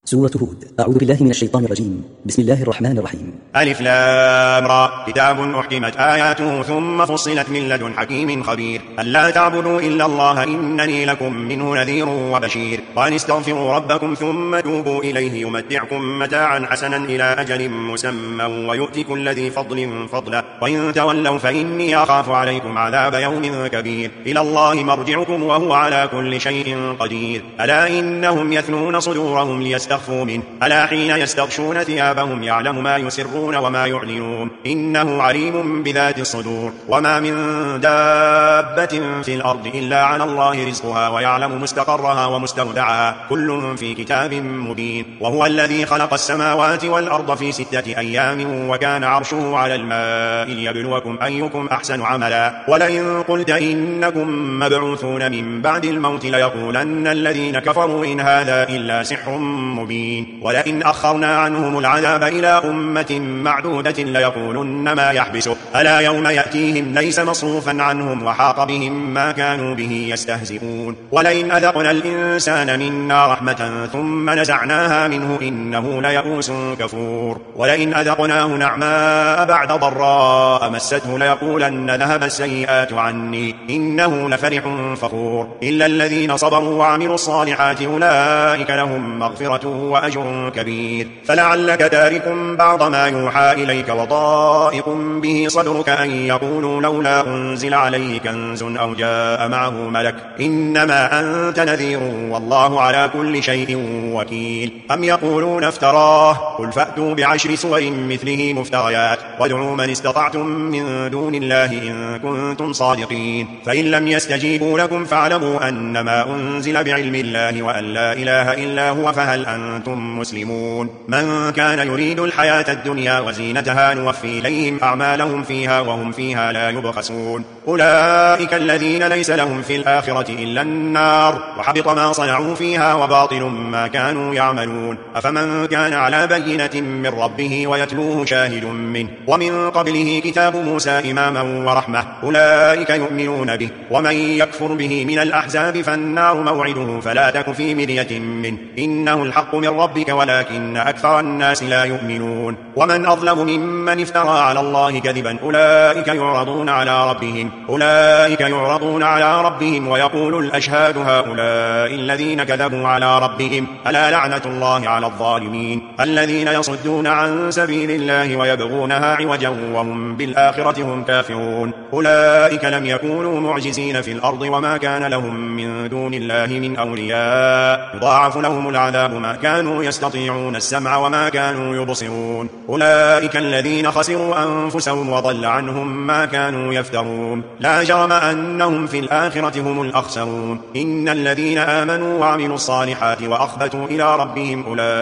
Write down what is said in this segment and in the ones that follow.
سورة هود. أعوذ بالله من الشيطان الرجيم. بسم الله الرحمن الرحيم. ألف لام را. كتاب أحكمت آياته ثم فصلت من لدن حكيم خبير. ألا تعبدوا إلا الله إنني لكم منه نذير وبشير. وأن استغفروا ربكم ثم توبوا إليه يمتعكم متاعا حسنا إلى أجل مسمى ويؤتي كل ذي فضل فضله وإن تولوا فإني أخاف عليكم عذاب يوم كبير. إلى الله مرجعكم وهو على كل شيء قدير. ألا إنهم يثنون صدورهم ليستخفوا منه ألا حين يستغشون ثيابهم يعلم ما يسرون وما يعلنون إنه عليم بذات الصدور. وما من دابة في الأرض إلا على الله رزقها ويعلم مستقرها ومستودعها كل في كتاب مبين. وهو الذي خلق السماوات والأرض في 6 أيام وكان عرشه على الماء ليبلوكم أيكم أحسن عملا. ولئن قلت إنكم مبعوثون من بعد الموت ليقولن الذين كفروا إن هذا إلا سحر مبين. ولئن أخرنا عنهم العذاب إلى أمة معدودة ليقولن ما يحبسه ألا يوم يأتيهم ليس مصروفا عنهم وحاق بهم ما كانوا به يستهزئون. ولئن أذقنا الإنسان منا رحمة ثم نزعناها منه إنه ليئوس كفور. ولئن أذقناه نعماء بعد ضراء مسته ليقولن ذهب السيئات عني إنه لفرح فخور. إلا الذين صبروا وعملوا الصالحات أولئك لهم مغفرة وأجر كبير. فلعلك تارك بعض ما يوحى إليك وضائق به صدرك أن يقولوا لولا أنزل عليه كنز أو جاء معه ملك إنما أنت نذير والله على كل شيء وكيل. أم يقولون افتراه قل فأتوا ب10 سور مثله مفتريات وادعوا من استطعتم من دون الله إن كنتم صادقين. فإن لم يستجيبوا لكم فاعلموا أنما أنزل بعلم الله وأن لا إله إلا هو فهل أنتم مسلمون. من كان يريد الحياة الدنيا وزينتها نوفي إليهم أعمالهم فيها وهم فيها لا يبخسون. أولئك الذين ليس لهم في الآخرة إلا النار وحبط ما صنعوا فيها وباطل ما كانوا يعملون. أفمن كان على بينة من ربه ويتلوه شاهد منه ومن قبله كتاب موسى إماما ورحمة أولئك يؤمنون به. ومن يكفر به من الأحزاب فالنار موعده فلا تك في مرية منه إنه الحق من ربك ولكن أكثر الناس لا يؤمنون. ومن أظلم ممن افترى على الله كذبا أولئك يعرضون على ربهم ويقول الأشهاد هؤلاء الذين كذبوا على ربهم ألا لعنة الله على الظالمين الذين يصدون عن سبيل الله ويبغونها عوجا وهم بالآخرة هم كافرون. أولئك لم يكونوا معجزين في الأرض وما كان لهم من دون الله من أولياء يضاعف لهم العذاب ما كانوا يستطيعون السمع وما كانوا يبصرون. أولئك الذين خسروا أنفسهم وضل عنهم ما كانوا يفترون. لا جرم أنهم في الآخرة هم الأخسرون. إن الذين آمنوا وعملوا الصالحات وأخبتوا إلى ربهم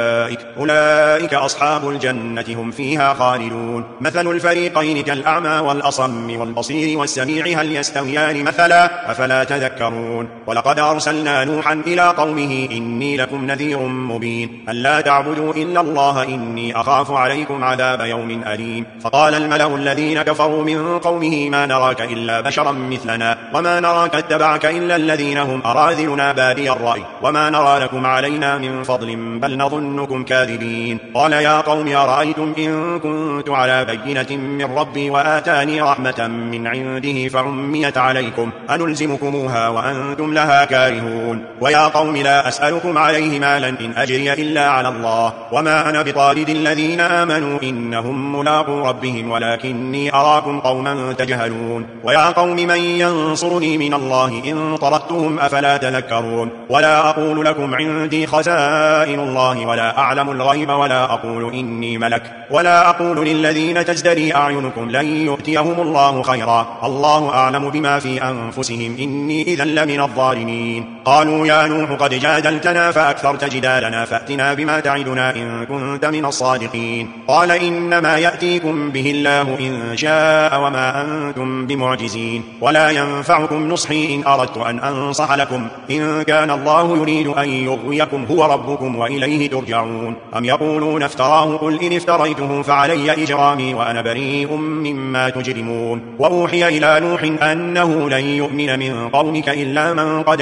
أولئك أصحاب الجنة هم فيها خالدون. مثل الفريقين كالأعمى والأصم والبصير والسميع هل يستويان مثلا أفلا تذكرون. ولقد أرسلنا نوحا إلى قومه إني لكم نذير مبين ألا تعبدوا إلا الله إني أخاف عليكم عذاب يوم أليم. فقال الملأ الذين كفروا من قومه ما نراك إلا بشرا مثلنا وما نراك اتبعك إلا الذين هم أراذلنا بادي الرأي وما نرى لكم علينا من فضل بل نظنكم كاذبين. قال يا قوم أرأيتم إن كنت على بينة من ربي وآتاني رحمة من عنده فعميت عليكم أنلزمكموها وأنتم لها كارهون. ويا قوم لا أسألكم عليه مالا إن أجري إلا على الله وما أنا بطارد الذين آمنوا إنهم ملاقو ربهم ولكني أراكم قوما تجهلون. ويا قوم من ينصرني من الله إن طردتهم أفلا تذكرون. ولا أقول لكم عندي خزائن الله ولا أعلم الغيب ولا أقول إني ملك ولا أقول للذين تزدري أعينكم لن يؤتيهم الله خيرا الله أعلم بما في أنفسهم إني إذا لمن الظالمين. قالوا يا نوح قد جادلتنا فأكثرت جدالنا فأتنا بما تعدنا إن كنت من الصادقين. قال إنما يأتيكم به الله إن شاء وما أنتم بمعجزين ولا ينفعكم نصحي إن أردت أن أنصح لكم إن كان الله يريد أن يغويكم هو ربكم وإليه ترجعون. أم يقولون افتراه قل إن افتريته فعلي إجرامي وأنا بريء مما تجرمون. وأوحي إلى نوح أنه لن يؤمن من قومك إلا من قد آمن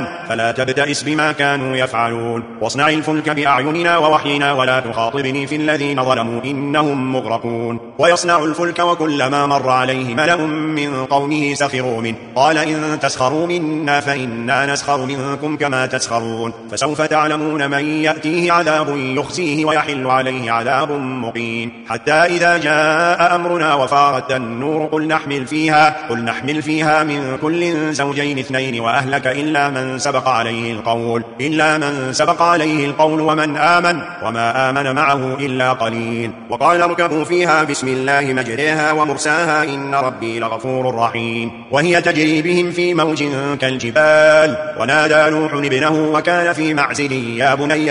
فلا تبتئس بما كانوا يفعلون واصنع الفلك بأعيننا ووحينا ولا تخاطبني في الذين ظلموا إنهم مغرقون ويصنع الفلك وكلما مر عليه ملأ من قومه سخروا منه قال إن تسخروا منا فإنا نسخر منكم كما تسخرون فسوف تعلمون من يأتيه عذاب يخزيه ويحل عليه عذاب مقيم حتى إذا جاء أمرنا وفارت النور قل نحمل فيها من كل زوجين اثنين وأهلك إلا من سبق عليه القول ومن آمن وما آمن معه إلا قليل وقال اركبوا فيها بسم الله مجريها ومرساها إن ربي لغفور رحيم وهي تجري بهم في موج كالجبال ونادى نوح ابنه وكان في معزل يا بني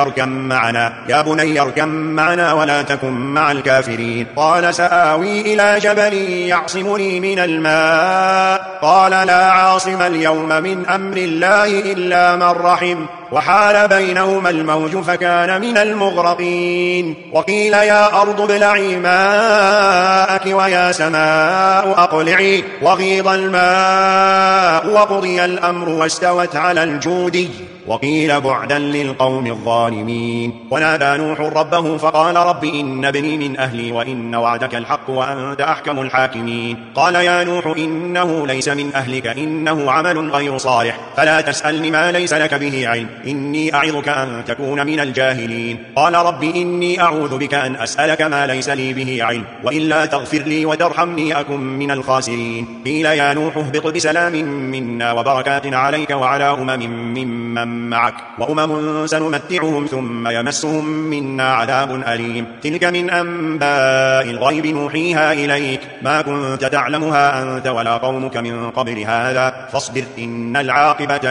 اركب معنا ولا تكن مع الكافرين قال سآوي إلى جبل يعصمني من الماء قال لا عاصم اليوم من أمر الله إلا من رحم وحال بينهما الموج فكان من المغرقين وقيل يا أرض ابلعي ماءك ويا سماء أقلعي وغيض الماء وقضي الأمر واستوت على الجودي وقيل بعدا للقوم الظالمين ونادى نوح ربه فقال رب إن ابني من أهلي وإن وعدك الحق وأنت أحكم الحاكمين قال يا نوح إنه ليس من أهلك إنه عمل غير صالح فلا تسألني ما ليس لك به علم إني أعظك أن تكون من الجاهلين قال رب إني أعوذ بك أن أسألك ما ليس لي به علم وإلا تغفر لي وترحمني أكن من الخاسرين قيل يا نوح اهبط بسلام منا وبركات عليك وعلى ممن معك وأمم سنمتعهم ثم يمسهم منا عذاب أليم تلك من أنباء الغيب نوحيها إليك ما كنت تعلمها أنت ولا قومك من قبل هذا فاصبر إن العاقبة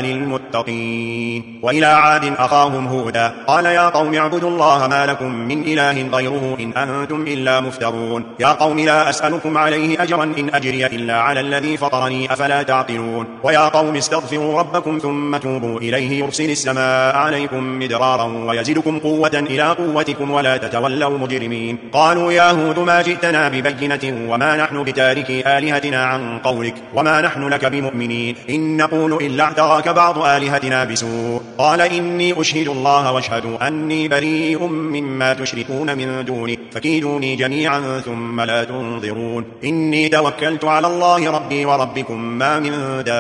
للمتقين وإلى عاد أخاهم هودا قال يا قوم اعبدوا الله ما لكم من إله غيره إن أنتم إلا مفترون يا قوم لا أسألكم عليه أجرا إن أجري إلا على الذي فطرني أفلا تعقلون ويا قوم استغفروا ربكم ثم توبوا إليه يرسل السماء عليكم مدرارا ويزدكم قوة إلى قوتكم ولا تتولوا مجرمين قالوا يا هود ما جئتنا ببينة وما نحن بتاركي آلهتنا عن قولك وما نحن لك بمؤمنين إن نقول إلا اعتراك بعض آلهتنا بسوء قال إني أشهد الله واشهدوا أني بريء مما تشركون من دونه فكيدوني جميعا ثم لا تنظرون إني توكلت على الله ربي وربكم ما من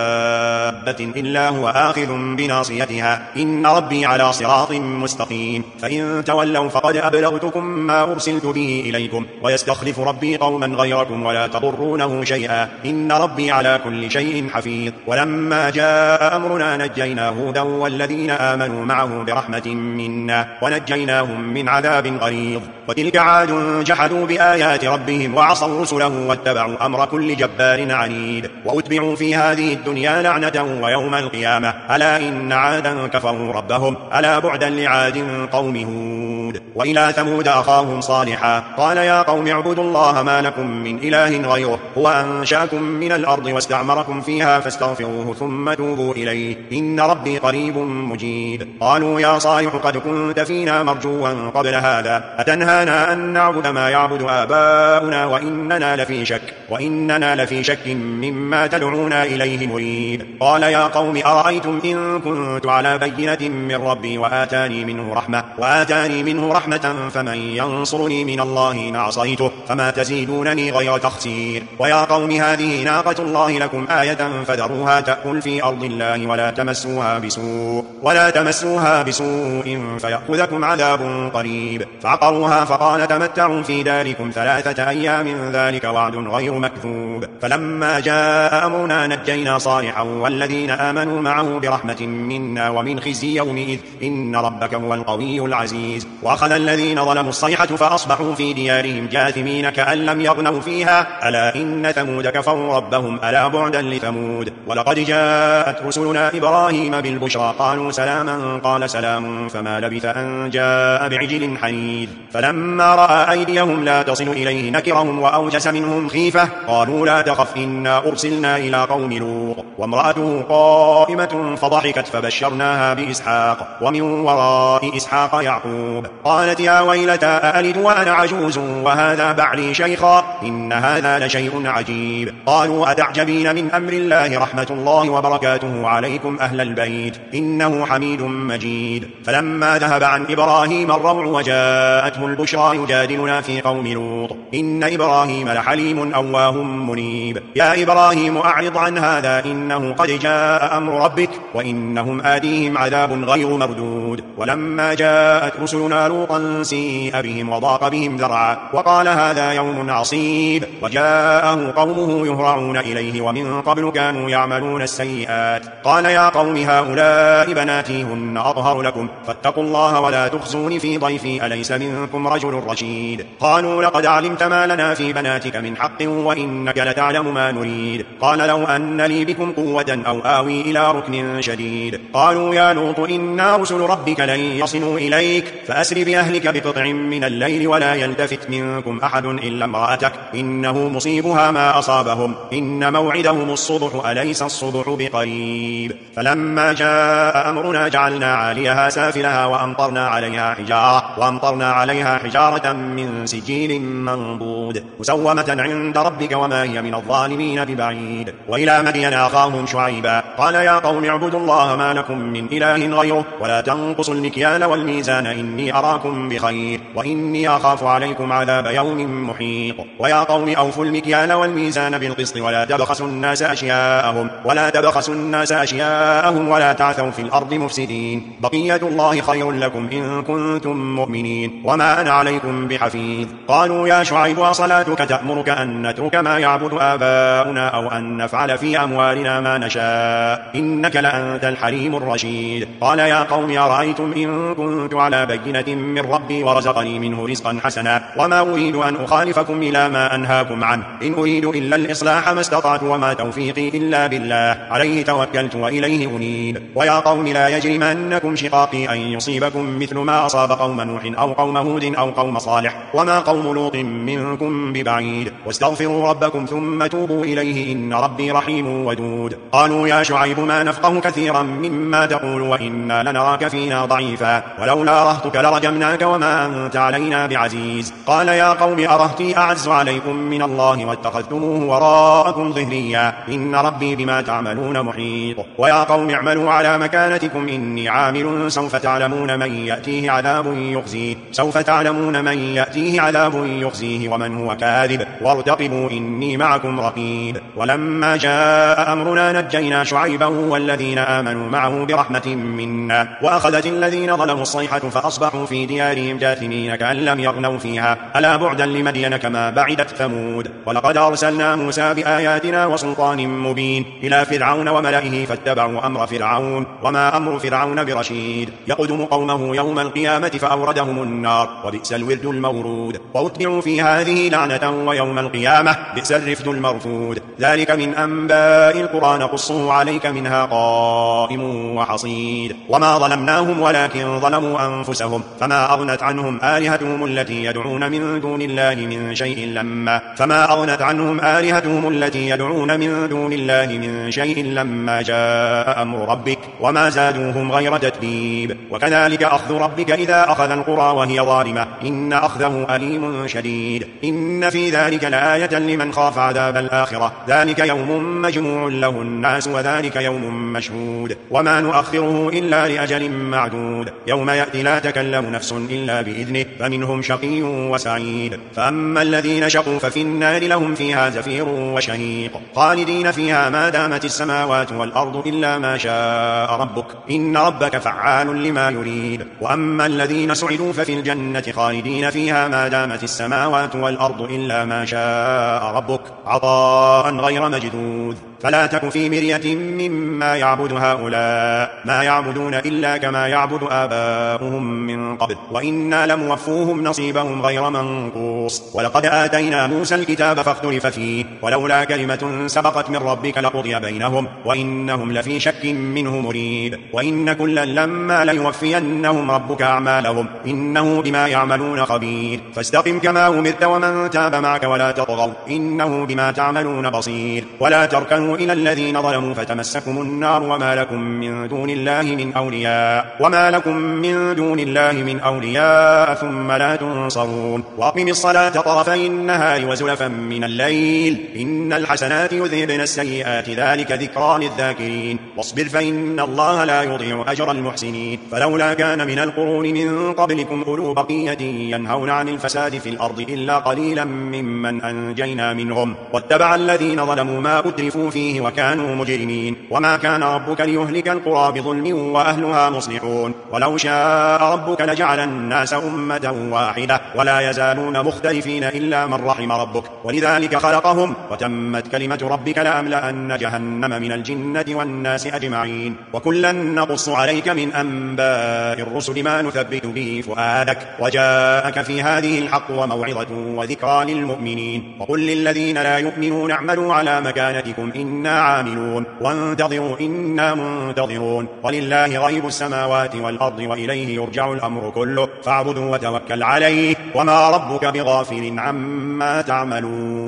دابة إلا هو آخذ بناصيتها إن ربي على صراط مستقيم فإن تولوا فقد أبلغتكم ما أرسلت به إليكم ويستخلف ربي قوما غيركم ولا تضرونه شيئا إن ربي على كل شيء حفيظ ولما جاء أمرنا نجينا هودا والذين آمنوا معه برحمة منا ونجيناهم من عذاب غليظ وتلك عاد جحدوا بآيات ربهم وعصوا رسله واتبعوا أمر كل جبار عنيد وأتبعوا في هذه الدنيا لعنة ويوم القيامة ألا إن عادا كفروا ربهم ألا بعدا لعاد قوم هود وإلى ثمود أخاهم صالحا قال يا قوم اعبدوا الله ما لكم من إله غيره هو أنشأكم من الأرض واستعمركم فيها فاستغفروه ثم توبوا إليه إن ربي قريب مجيب قالوا يا صالح قد كنت فينا مرجوا قبل هذا أتنهانا أن نعبد ما يعبد آباؤنا وإننا لفي شك مما تدعونا إليه مريب قال يا قوم أرأيتم إن كنت على بينة من ربي وآتاني منه رحمة فمن ينصرني من الله إن عصيته فما تزيدونني غير تخسير ويا قوم هذه ناقة الله لكم آية فذروها تأكل في أرض الله ولا تمسوها بسوء فيأخذكم عذاب قريب فعقروها فقال تمتعوا في داركم 3 أيام ذلك وعد غير مكذوب فلما جاء أمرنا نجينا صالحا والذين آمنوا معه برحمة منا ومن خزي يومئذ إن ربك هو القوي العزيز وأخذ الذين ظلموا الصيحة فأصبحوا في ديارهم جاثمين كأن لم يغنوا فيها ألا إن ثمود كفروا ربهم ألا بعدا لثمود ولقد جاءت رسلنا إبراهيم بالبشرى قالوا سلاما قال سلام فما لبث أن جاء بعجل حنيذ فلما رأى أيديهم لا تصل إليه نكرهم وأوجس منهم خيفة قالوا لا تخف إنا أرسلنا إلى قوم لوط وامرأته قائمة فضحكت فبشرناها بإسحاق ومن وراء إسحاق يعقوب. قالت يا ويلتى أألد وأنا عجوز وهذا بعلي شيخا إن هذا لشيء عجيب. قالوا أتعجبين من أمر الله رحمة الله وبركاته عليكم أهل البيت إنه حميد مجيد. فلما ذهب عن إبراهيم الروع وجاءته البشرى يجادلنا في قوم لوط إن إبراهيم لحليم أواه منيب. يا إبراهيم أعرض عن هذا إنه قد جاء أمر ربك وإنهم آتيهم عذاب غير مردود. ولما جاءت رسلنا لوطا سيء بهم وضاق بهم ذرعا وقال هذا يوم عصيب وجاءه قومه يهرعون إليه ومن قبل كانوا يعملون السيئات. قال يا قوم هؤلاء بناتي هن أطهر لكم فاتقوا الله ولا تخزون في ضيفي أليس منكم رجل رشيد. قالوا لقد علمت ما لنا في بناتك من حق وإنك لتعلم ما نريد. قال لو أن لي بكم قوة أو آوي إلى ركن شديد. قالوا يا لوط إنا رسل ربك لن يصلوا إليك فأسر بأهلك بقطع من الليل ولا يلتفت منكم أحد إلا امرأتك إنه مصيبها ما أصابهم إن موعدهم الصبح أليس الصبح بقريب. فلما جاء أمرنا جعلنا عاليها سافلها وأمطرنا عليها حجارة من سجيل منضود مسومة عند ربك وما هي من الظالمين ببعيد. وإلى مدين أخاهم شعيبا قال يا قوم اعبدوا الله ما لكم من إله غيره ولا تنقصوا المكيال والميزان إني أراكم بخير وإني أخاف عليكم عذاب يوم محيط. ويا قوم أوفوا المكيال والميزان بالقسط ولا تبخسوا الناس أشياءهم ولا تعثوا في الأرض مفسدين. بقية الله خير لكم إن كنتم مؤمنين وما أنا عليكم بحفيظ. قالوا يا شعيب وصلاتك تأمرك أن نترك ما يعبد آباؤنا أو أن نفعل في أموالنا ما نشاء إنك لأنت الحليم الرشيد. قال يا قوم أرأيتم إن كنت على بينة من ربي ورزقني منه رزقا حسنا وما أريد أن أخالفكم إلى ما أنهاكم عنه إن أريد إلا الإصلاح ما استطعت وما توفيقي إلا بالله عليه توكلت وإليه أنيب. ويا قوم لا يجرمنكم شقاقي أن يصيبكم مثل ما أصاب قوم نوح أو قوم هود أو قوم صالح وما قوم لوط منكم ببعيد واستغفروا ربكم ثم توبوا إليه إن ربي رحيم ودود. قالوا يا شعيب ما نفقه كثيرا مما تقول وإنا لنراك فينا ضعيفا ولولا رهتك لرجمناك وما أنت علينا بعزيز. قال يا قوم أرهتي أعز عليكم من الله واتخذتموه وراءكم ظهريا إن ربي بما تعملون محيط. ويا قوم اعملوا على مكانتكم إني عامل سوف تعلمون من يأتيه عذاب يخزيه ومن هو كاذب وارتقبوا إني معكم رقيب. ولما جاء أمرنا نجينا شعيبا والذين آمنوا معه برحمة منا وأخذت الذين ظلموا الصيحة فأصبحوا في ديارهم جاثمين كأن لم يغنوا فيها ألا بعدا لمدين كما بعدت ثمود. ولقد أرسلنا موسى بآياتنا وسلطان مبين إلى فرعون وملئه فاتبعوا أمر فرعون وما أمر فرعون برشيد يقدم قومه يوم القيامة فأوردهم النار وبئس الورد المورود وأتبعوا في هذه لعنة ويوم القيامة بئس الرفد المرفود. ذلك من أنباء القرى نقصه عليك منها قائم وحصيد. وما ظلمناهم ولكن ظلموا أنفسهم فما أغنت عنهم آلهتهم التي يدعون من دون الله من شيء لما جاء أمر ربك وما زادوهم غير تتبيب. وكذلك أخذ ربك إذا أخذ القرى وهي ظالمة إن أخذه أليم شديد. إن في ذلك لآية لمن خاف عذاب الآخرة ذلك يوم مجموع له الناس وذلك يوم مشهود وما نؤخره إلا لأجل معدود يوم يأتي لا تكلم نفس إلا بإذنه فمنهم شقي وسعيد. فأما الذين شقوا ففي النار لهم فيها زفير وشهيق خالدين فيها ما دامت السماوات والأرض إلا ما شاء ربك إن ربك فعال لما يريد. وأما الذين سعدوا ففي الجنة خالدين فيها ما دامت السماوات والأرض إلا ما شاء ربك عطاء غير مجدود. فلا تك في مرية مما يعبد هؤلاء ما يعبدون إلا كما يعبد آباؤهم من قبل وإنا لموفوهم نصيبهم غير منقوص. ولقد آتينا موسى الكتاب فاختلف فيه ولولا كلمة سبقت من ربك لقضي بينهم وإنهم لفي شك منه مريب. وإن كلا لما ليوفينهم ربك أعمالهم إنه بما يعملون خبير. فاستقم كما أمرت ومن تاب معك ولا تطغوا إنه بما تعملون بصير. ولا تركنوا تركنوا إلى الذين ظلموا فتمسكم النار وما لكم من دون الله من أولياء ثم لا تنصرون. وأقم الصلاة طرفي النهار وزلفا من الليل إن الحسنات يذهبن السيئات ذلك ذكرى للذاكرين. واصبر فإن الله لا يضيع أجر المحسنين. فلولا كان من القرون من قبلكم أولو بقية ينهون عن الفساد في الأرض إلا قليلا ممن أنجينا منهم واتبع الذين ظلموا ما أترفوا فيه وكانوا مجرمين. وما كان ربك ليهلك القرى بظلم وأهلها مصلحون ولو شاء ربك لجعل الناس أمة واحدة ولا يزالون مختلفين إلا من رحم ربك ولذلك خلقهم وتمت كلمة ربك لأملأن جهنم من الجنة والناس أجمعين. وكلا نقص عليك من أنباء الرسل ما نثبت به فؤادك وجاءك في هذه الحق وموعظة وذكرى للمؤمنين. وقل للذين لا يؤمنون اعملوا على مكانتكم إنا عاملون وانتظروا إنا منتظرون ولله غيب السماوات والأرض وإليه يرجع الأمر كله فاعبده وتوكل عليه وما ربك بغافل عما تعملون.